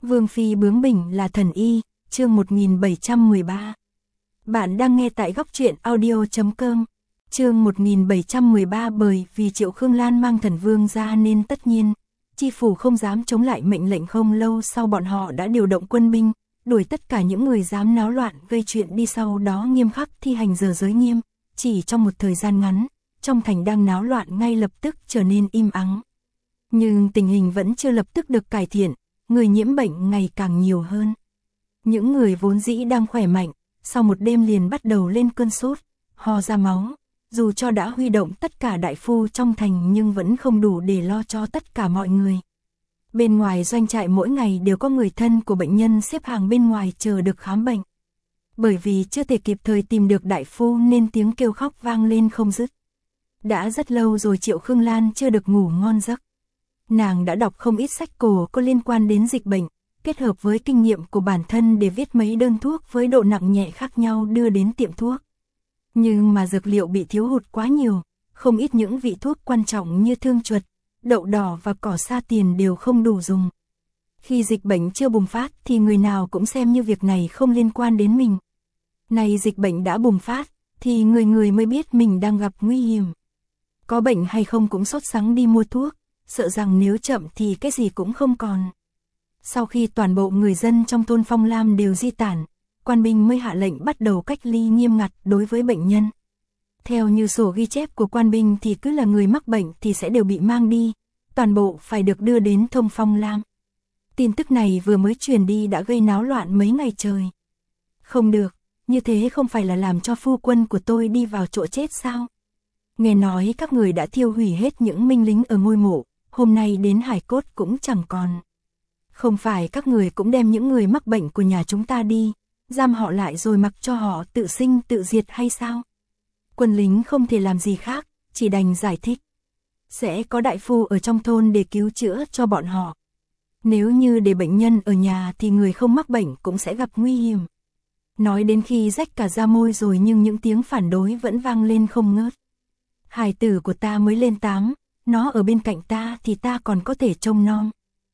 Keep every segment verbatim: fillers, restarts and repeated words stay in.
Vương phi bướng bỉnh là thần y, chương một nghìn bảy trăm mười ba. Bạn đang nghe tại góc truyện audio chấm com. Chương một nghìn bảy trăm mười ba. Bởi vì Triệu Khương Lan mang thần vương ra nên tất nhiên, chi phủ không dám chống lại mệnh lệnh. Không lâu sau bọn họ đã điều động quân binh, đuổi tất cả những người dám náo loạn gây chuyện đi, sau đó nghiêm khắc thi hành giờ giới nghiêm. Chỉ trong một thời gian ngắn, trong thành đang náo loạn ngay lập tức trở nên im ắng. Nhưng tình hình vẫn chưa lập tức được cải thiện, người nhiễm bệnh ngày càng nhiều hơn. Những người vốn dĩ đang khỏe mạnh, sau một đêm liền bắt đầu lên cơn sốt, ho ra máu. Dù cho đã huy động tất cả đại phu trong thành nhưng vẫn không đủ để lo cho tất cả mọi người. Bên ngoài doanh trại mỗi ngày đều có người thân của bệnh nhân xếp hàng bên ngoài chờ được khám bệnh. Bởi vì chưa thể kịp thời tìm được đại phu nên tiếng kêu khóc vang lên không dứt. Đã rất lâu rồi Triệu Khương Lan chưa được ngủ ngon giấc. Nàng đã đọc không ít sách cổ có liên quan đến dịch bệnh, kết hợp với kinh nghiệm của bản thân để viết mấy đơn thuốc với độ nặng nhẹ khác nhau đưa đến tiệm thuốc. Nhưng mà dược liệu bị thiếu hụt quá nhiều, không ít những vị thuốc quan trọng như thương chuột, đậu đỏ và cỏ sa tiền đều không đủ dùng. Khi dịch bệnh chưa bùng phát thì người nào cũng xem như việc này không liên quan đến mình. Nay dịch bệnh đã bùng phát, thì người người mới biết mình đang gặp nguy hiểm. Có bệnh hay không cũng sốt sắng đi mua thuốc, sợ rằng nếu chậm thì cái gì cũng không còn. Sau khi toàn bộ người dân trong thôn Phong Lam đều di tản, quan binh mới hạ lệnh bắt đầu cách ly nghiêm ngặt đối với bệnh nhân. Theo như sổ ghi chép của quan binh thì cứ là người mắc bệnh thì sẽ đều bị mang đi, toàn bộ phải được đưa đến thôn Phong Lam. Tin tức này vừa mới truyền đi đã gây náo loạn mấy ngày trời. Không được, như thế không phải là làm cho phu quân của tôi đi vào chỗ chết sao? Nghe nói các người đã thiêu hủy hết những minh lính ở ngôi mộ, hôm nay đến hài cốt cũng chẳng còn. Không phải các người cũng đem những người mắc bệnh của nhà chúng ta đi, giam họ lại rồi mặc cho họ tự sinh tự diệt hay sao? Quân lính không thể làm gì khác, chỉ đành giải thích. Sẽ có đại phu ở trong thôn để cứu chữa cho bọn họ. Nếu như để bệnh nhân ở nhà thì người không mắc bệnh cũng sẽ gặp nguy hiểm. Nói đến khi rách cả da môi rồi nhưng những tiếng phản đối vẫn vang lên không ngớt. Hài tử của ta mới lên tám, nó ở bên cạnh ta thì ta còn có thể trông nom.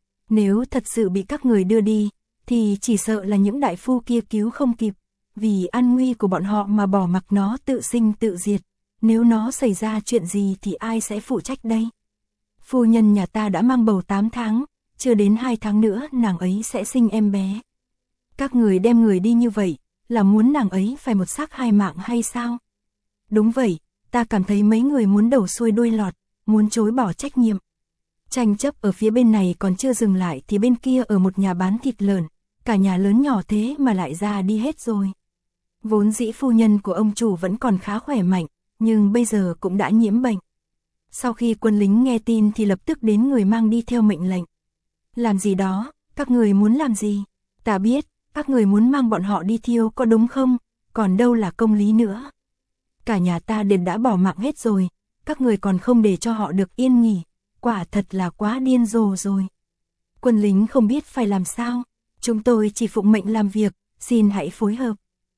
Nếu thật sự bị các người đưa đi, thì chỉ sợ là những đại phu kia cứu không kịp, vì an nguy của bọn họ mà bỏ mặc nó tự sinh tự diệt. Nếu nó xảy ra chuyện gì thì ai sẽ phụ trách đây? Phu nhân nhà ta đã mang bầu tám tháng, chưa đến hai tháng nữa nàng ấy sẽ sinh em bé. Các người đem người đi như vậy, là muốn nàng ấy phải một xác hai mạng hay sao? Đúng vậy, ta cảm thấy mấy người muốn đầu xuôi đuôi lọt, muốn chối bỏ trách nhiệm. Tranh chấp ở phía bên này còn chưa dừng lại thì bên kia ở một nhà bán thịt lợn, cả nhà lớn nhỏ thế mà lại ra đi hết rồi. Vốn dĩ phu nhân của ông chủ vẫn còn khá khỏe mạnh, nhưng bây giờ cũng đã nhiễm bệnh. Sau khi quân lính nghe tin thì lập tức đến người mang đi theo mệnh lệnh. Làm gì đó, các người muốn làm gì? Ta biết, các người muốn mang bọn họ đi thiêu có đúng không? Còn đâu là công lý nữa. Cả nhà ta đều đã bỏ mạng hết rồi, các người còn không để cho họ được yên nghỉ. Quả thật là quá điên rồ rồi. Quân lính không biết phải làm sao. Chúng tôi chỉ phụng mệnh làm việc, xin hãy phối hợp.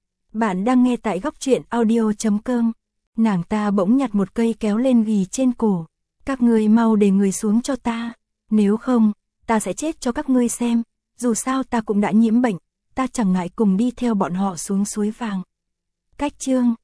Bạn đang nghe tại góc truyện audio chấm com. Nàng ta bỗng nhặt một cây kéo lên ghì trên cổ. Các ngươi mau để người xuống cho ta. Nếu không, ta sẽ chết cho các ngươi xem. Dù sao ta cũng đã nhiễm bệnh, ta chẳng ngại cùng đi theo bọn họ xuống suối vàng. Cách chương